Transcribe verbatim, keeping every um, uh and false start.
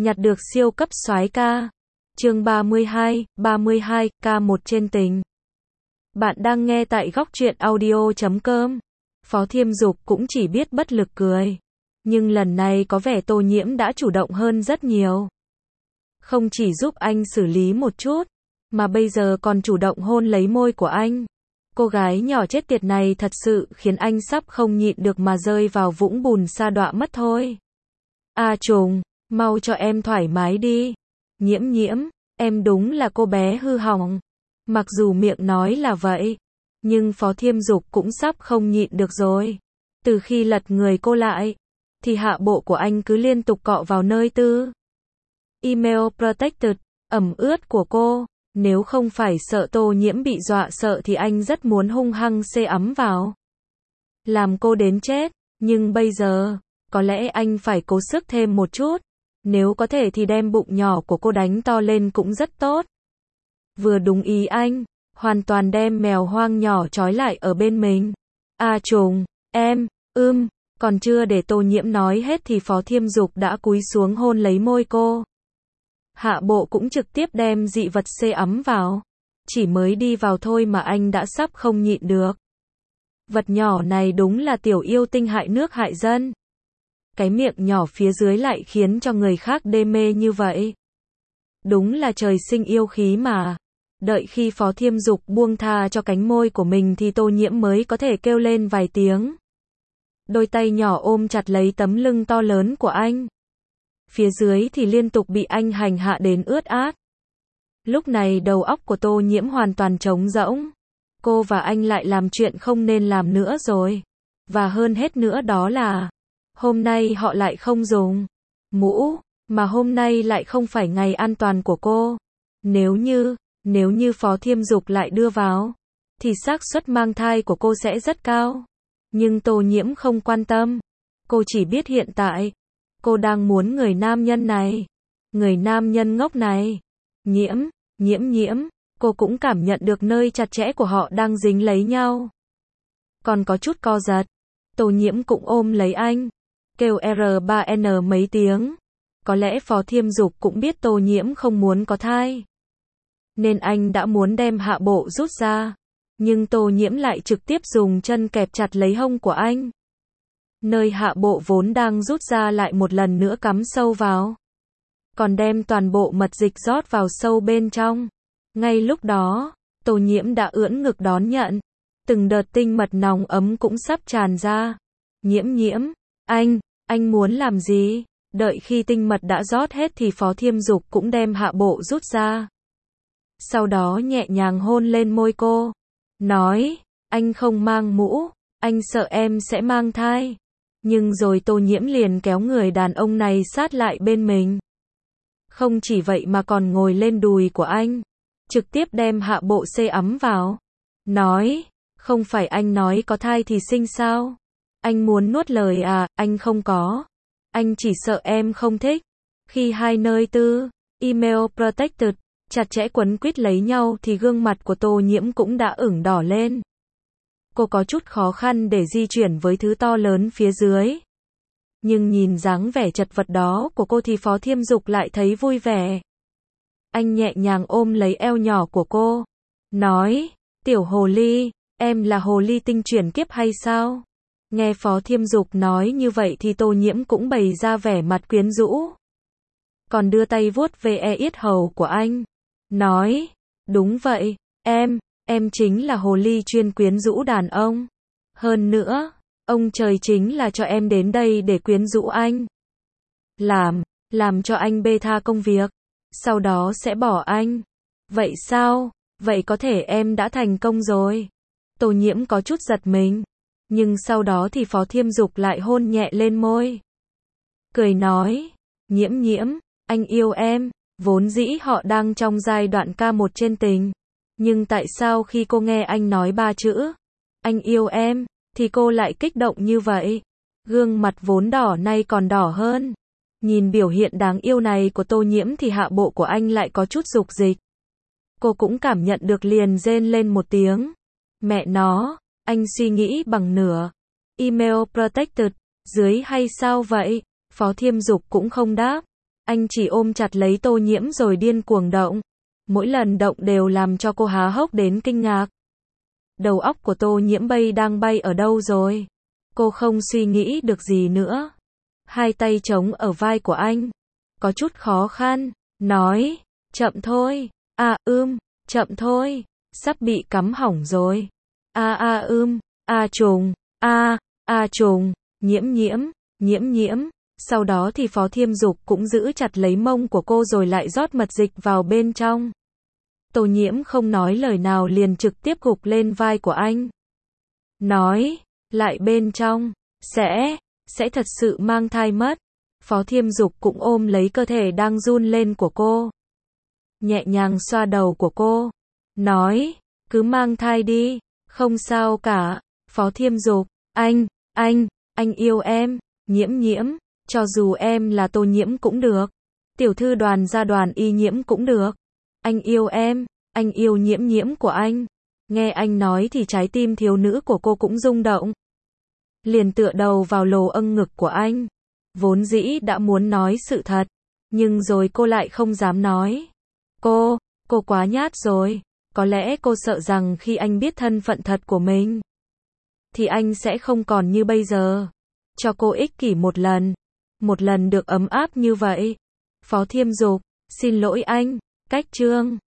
Nhặt được siêu cấp soái ca. Chương ba mươi hai, ba mươi hai, ca một trên tình. Bạn đang nghe tại góc truyện audio chấm com. Phó Thiêm Dục cũng chỉ biết bất lực cười. Nhưng lần này có vẻ Tô Nhiễm đã chủ động hơn rất nhiều. Không chỉ giúp anh xử lý một chút, mà bây giờ còn chủ động hôn lấy môi của anh. Cô gái nhỏ chết tiệt này thật sự khiến anh sắp không nhịn được mà rơi vào vũng bùn sa đọa mất thôi. A Trùng, mau cho em thoải mái đi. Nhiễm Nhiễm, em đúng là cô bé hư hỏng. Mặc dù miệng nói là vậy, nhưng Phó Thiêm Dục cũng sắp không nhịn được rồi. Từ khi lật người cô lại, thì hạ bộ của anh cứ liên tục cọ vào nơi tư. Email protected, ẩm ướt của cô. Nếu không phải sợ Tô Nhiễm bị dọa sợ thì anh rất muốn hung hăng xê ấm vào. Làm cô đến chết, nhưng bây giờ, có lẽ anh phải cố sức thêm một chút. Nếu có thể thì đem bụng nhỏ của cô đánh to lên cũng rất tốt. Vừa đúng ý anh, hoàn toàn đem mèo hoang nhỏ trói lại ở bên mình. A Trùng, em, ưm, còn chưa để Tô Nhiễm nói hết thì Phó Thiêm Dục đã cúi xuống hôn lấy môi cô. Hạ bộ cũng trực tiếp đem dị vật xê ấm vào. Chỉ mới đi vào thôi mà anh đã sắp không nhịn được. Vật nhỏ này đúng là tiểu yêu tinh hại nước hại dân. Cái miệng nhỏ phía dưới lại khiến cho người khác đê mê như vậy. Đúng là trời sinh yêu khí mà. Đợi khi Phó Thiêm Dục buông tha cho cánh môi của mình thì Tô Nhiễm mới có thể kêu lên vài tiếng. Đôi tay nhỏ ôm chặt lấy tấm lưng to lớn của anh. Phía dưới thì liên tục bị anh hành hạ đến ướt át. Lúc này đầu óc của Tô Nhiễm hoàn toàn trống rỗng. Cô và anh lại làm chuyện không nên làm nữa rồi. Và hơn hết nữa đó là, hôm nay họ lại không dùng mũ, mà hôm nay lại không phải ngày an toàn của cô. Nếu như, nếu như Phó Thiêm Dục lại đưa vào, thì xác suất mang thai của cô sẽ rất cao. Nhưng Tô Nhiễm không quan tâm. Cô chỉ biết hiện tại, cô đang muốn người nam nhân này. Người nam nhân ngốc này. Nhiễm, nhiễm nhiễm, cô cũng cảm nhận được nơi chặt chẽ của họ đang dính lấy nhau. Còn có chút co giật. Tô Nhiễm cũng ôm lấy anh. Kêu R ba N mấy tiếng. Có lẽ Phó Thiêm Dục cũng biết Tô Nhiễm không muốn có thai. Nên anh đã muốn đem hạ bộ rút ra. Nhưng Tô Nhiễm lại trực tiếp dùng chân kẹp chặt lấy hông của anh. Nơi hạ bộ vốn đang rút ra lại một lần nữa cắm sâu vào. Còn đem toàn bộ mật dịch rót vào sâu bên trong. Ngay lúc đó, Tô Nhiễm đã ưỡn ngực đón nhận. Từng đợt tinh mật nóng ấm cũng sắp tràn ra. Nhiễm nhiễm, anh, anh muốn làm gì? Đợi khi tinh mật đã rót hết thì Phó Thiêm Dục cũng đem hạ bộ rút ra. Sau đó nhẹ nhàng hôn lên môi cô. Nói, anh không mang mũ, anh sợ em sẽ mang thai. Nhưng rồi Tô Nhiễm liền kéo người đàn ông này sát lại bên mình. Không chỉ vậy mà còn ngồi lên đùi của anh. Trực tiếp đem hạ bộ xê ấm vào. Nói, không phải anh nói có thai thì sinh sao? Anh muốn nuốt lời à, anh không có. Anh chỉ sợ em không thích. Khi hai nơi tư, email protected, chặt chẽ quấn quýt lấy nhau thì gương mặt của Tô Nhiễm cũng đã ửng đỏ lên. Cô có chút khó khăn để di chuyển với thứ to lớn phía dưới. Nhưng nhìn dáng vẻ chật vật đó của cô thì Phó Thiêm Dục lại thấy vui vẻ. Anh nhẹ nhàng ôm lấy eo nhỏ của cô. Nói, tiểu hồ ly, em là hồ ly tinh chuyển kiếp hay sao? Nghe Phó Thiêm Dục nói như vậy thì Tô Nhiễm cũng bày ra vẻ mặt quyến rũ. Còn đưa tay vuốt về e yết hầu của anh. Nói, đúng vậy, em, em chính là hồ ly chuyên quyến rũ đàn ông. Hơn nữa, ông trời chính là cho em đến đây để quyến rũ anh. Làm, làm cho anh bê tha công việc. Sau đó sẽ bỏ anh. Vậy sao? Vậy có thể em đã thành công rồi. Tô Nhiễm có chút giật mình. Nhưng sau đó thì Phó Thiêm Dục lại hôn nhẹ lên môi. Cười nói, nhiễm nhiễm, anh yêu em. Vốn dĩ họ đang trong giai đoạn ca một trên tình. Nhưng tại sao khi cô nghe anh nói ba chữ, anh yêu em, thì cô lại kích động như vậy? Gương mặt vốn đỏ nay còn đỏ hơn. Nhìn biểu hiện đáng yêu này của Tô Nhiễm thì hạ bộ của anh lại có chút dục dịch. Cô cũng cảm nhận được liền rên lên một tiếng. Mẹ nó, anh suy nghĩ bằng nửa. Email protected, dưới hay sao vậy? Phó Thiêm Dục cũng không đáp. Anh chỉ ôm chặt lấy Tô Nhiễm rồi điên cuồng động. Mỗi lần động đều làm cho cô há hốc đến kinh ngạc. Đầu óc của Tô Nhiễm bay đang bay ở đâu rồi? Cô không suy nghĩ được gì nữa. Hai tay chống ở vai của anh. Có chút khó khăn. Nói. Chậm thôi. À ưm. Chậm thôi. Sắp bị cắm hỏng rồi. A a ưm. A trùng. A. A trùng. Nhiễm nhiễm. Nhiễm nhiễm. Sau đó thì Phó Thiêm Dục cũng giữ chặt lấy mông của cô rồi lại rót mật dịch vào bên trong. Tô Nhiễm không nói lời nào liền trực tiếp gục lên vai của anh. Nói, lại bên trong, sẽ, sẽ thật sự mang thai mất. Phó Thiêm Dục cũng ôm lấy cơ thể đang run lên của cô. Nhẹ nhàng xoa đầu của cô. Nói, cứ mang thai đi, không sao cả. Phó Thiêm Dục, anh, anh, anh yêu em, Nhiễm nhiễm, cho dù em là Tô Nhiễm cũng được. Tiểu thư Đoàn gia Đoàn Y Nhiễm cũng được. Anh yêu em, anh yêu nhiễm nhiễm của anh. Nghe anh nói thì trái tim thiếu nữ của cô cũng rung động. Liền tựa đầu vào lồ âng ngực của anh. Vốn dĩ đã muốn nói sự thật, nhưng rồi cô lại không dám nói. Cô, cô quá nhát rồi. Có lẽ cô sợ rằng khi anh biết thân phận thật của mình, thì anh sẽ không còn như bây giờ. Cho cô ích kỷ một lần. Một lần được ấm áp như vậy. Phó Thiêm Dục, xin lỗi anh, cách chương.